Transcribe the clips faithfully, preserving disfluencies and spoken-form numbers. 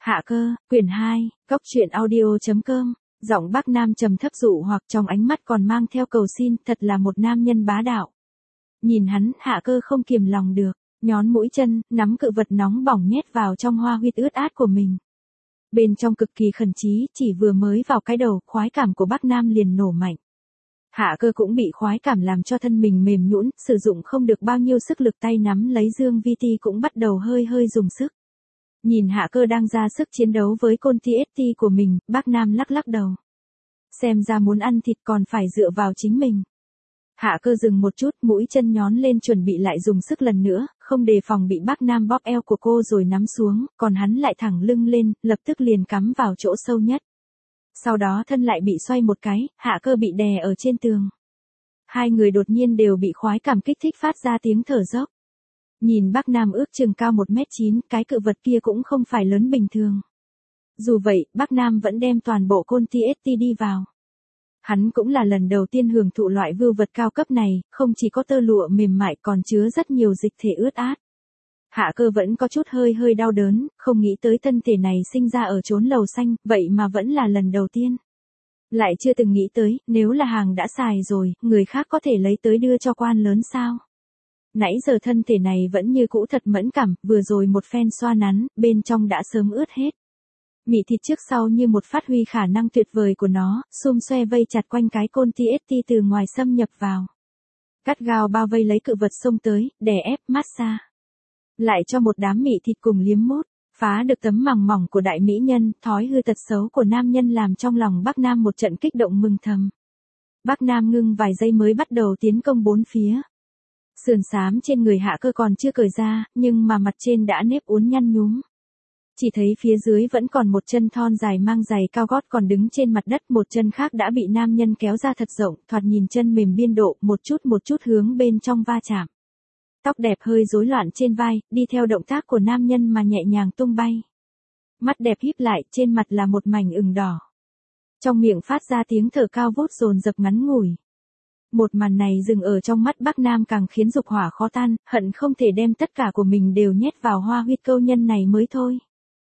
Hạ cơ, quyển hai, Cốc truyện audio chấm com, giọng Bác Nam trầm thấp dụ hoặc trong ánh mắt còn mang theo cầu xin, thật là một nam nhân bá đạo. Nhìn hắn, Hạ cơ không kiềm lòng được, nhón mũi chân, nắm cự vật nóng bỏng nhét vào trong hoa huyết ướt át của mình. Bên trong cực kỳ khẩn trí, chỉ vừa mới vào cái đầu, khoái cảm của Bác Nam liền nổ mạnh. Hạ cơ cũng bị khoái cảm làm cho thân mình mềm nhũn, sử dụng không được bao nhiêu sức lực, tay nắm lấy dương vi ti cũng bắt đầu hơi hơi dùng sức. Nhìn Hạ cơ đang ra sức chiến đấu với con tê ét tê của mình, Bác Nam lắc lắc đầu. Xem ra muốn ăn thịt còn phải dựa vào chính mình. Hạ cơ dừng một chút, mũi chân nhón lên chuẩn bị lại dùng sức lần nữa, không đề phòng bị Bác Nam bóp eo của cô rồi nắm xuống, còn hắn lại thẳng lưng lên, lập tức liền cắm vào chỗ sâu nhất. Sau đó thân lại bị xoay một cái, Hạ cơ bị đè ở trên tường. Hai người đột nhiên đều bị khoái cảm kích thích phát ra tiếng thở dốc. Nhìn Bác Nam ước chừng cao một mét chín, cái cự vật kia cũng không phải lớn bình thường. Dù vậy, Bác Nam vẫn đem toàn bộ con tê ét tê đi vào. Hắn cũng là lần đầu tiên hưởng thụ loại vưu vật cao cấp này, không chỉ có tơ lụa mềm mại còn chứa rất nhiều dịch thể ướt át. Hạ cơ vẫn có chút hơi hơi đau đớn, không nghĩ tới thân thể này sinh ra ở chốn lầu xanh, vậy mà vẫn là lần đầu tiên. Lại chưa từng nghĩ tới, nếu là hàng đã xài rồi, người khác có thể lấy tới đưa cho quan lớn sao? Nãy giờ thân thể này vẫn như cũ thật mẫn cảm, vừa rồi một phen xoa nắn, bên trong đã sớm ướt hết. Mị thịt trước sau như một phát huy khả năng tuyệt vời của nó, xum xoe vây chặt quanh cái con tê ét tê từ ngoài xâm nhập vào. Cắt gao bao vây lấy cự vật xông tới, đè ép, massage. Lại cho một đám mị thịt cùng liếm mút, phá được tấm màng mỏng của đại mỹ nhân, thói hư tật xấu của nam nhân làm trong lòng Bác Nam một trận kích động mừng thầm. Bác Nam ngưng vài giây mới bắt đầu tiến công bốn phía. Sườn xám trên người Hạ cơ còn chưa cởi ra, nhưng mà mặt trên đã nếp uốn nhăn nhúm. Chỉ thấy phía dưới vẫn còn một chân thon dài mang giày cao gót còn đứng trên mặt đất, một chân khác đã bị nam nhân kéo ra thật rộng, thoạt nhìn chân mềm biên độ, một chút một chút hướng bên trong va chạm. Tóc đẹp hơi rối loạn trên vai, đi theo động tác của nam nhân mà nhẹ nhàng tung bay. Mắt đẹp híp lại, trên mặt là một mảnh ửng đỏ. Trong miệng phát ra tiếng thở cao vút dồn dập ngắn ngủi. Một màn này dừng ở trong mắt Bác Nam càng khiến dục hỏa khó tan, hận không thể đem tất cả của mình đều nhét vào hoa huyết câu nhân này mới thôi.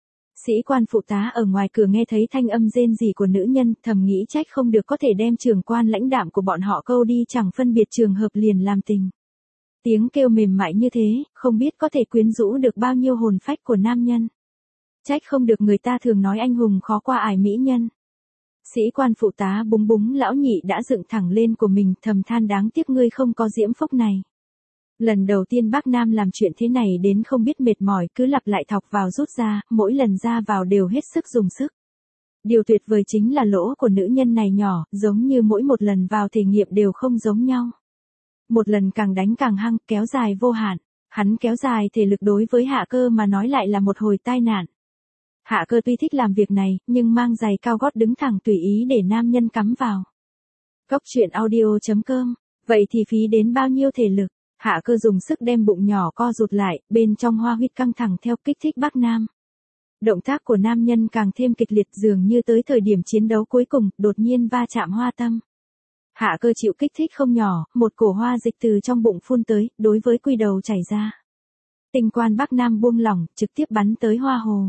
Sĩ quan phụ tá ở ngoài cửa nghe thấy thanh âm rên rỉ của nữ nhân, thầm nghĩ trách không được có thể đem trưởng quan lãnh đạm của bọn họ câu đi chẳng phân biệt trường hợp liền làm tình. Tiếng kêu mềm mại như thế, không biết có thể quyến rũ được bao nhiêu hồn phách của nam nhân. Trách không được người ta thường nói anh hùng khó qua ải mỹ nhân. Sĩ quan phụ tá búng búng lão nhị đã dựng thẳng lên của mình, thầm than đáng tiếc ngươi không có diễm phúc này. Lần đầu tiên Bác Nam làm chuyện thế này đến không biết mệt mỏi, cứ lặp lại thọc vào rút ra, mỗi lần ra vào đều hết sức dùng sức. Điều tuyệt vời chính là lỗ của nữ nhân này nhỏ, giống như mỗi một lần vào thể nghiệm đều không giống nhau. Một lần càng đánh càng hăng, kéo dài vô hạn. Hắn kéo dài thể lực đối với Hạ cơ mà nói lại là một hồi tai nạn. Hạ cơ tuy thích làm việc này, nhưng mang giày cao gót đứng thẳng tùy ý để nam nhân cắm vào. Cốc truyện audio chấm com, vậy thì phí đến bao nhiêu thể lực? Hạ cơ dùng sức đem bụng nhỏ co rụt lại, bên trong hoa huyết căng thẳng theo kích thích Bác Nam. Động tác của nam nhân càng thêm kịch liệt, dường như tới thời điểm chiến đấu cuối cùng, đột nhiên va chạm hoa tâm. Hạ cơ chịu kích thích không nhỏ, một cổ hoa dịch từ trong bụng phun tới, đối với quy đầu chảy ra. Tinh quan Bác Nam buông lỏng, trực tiếp bắn tới hoa hồ.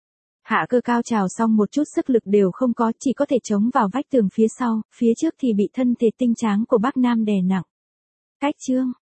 Hạ cơ cao trào xong một chút sức lực đều không có, chỉ có thể chống vào vách tường phía sau, phía trước thì bị thân thể tinh tráng của Bác Nam đè nặng. Cách chương.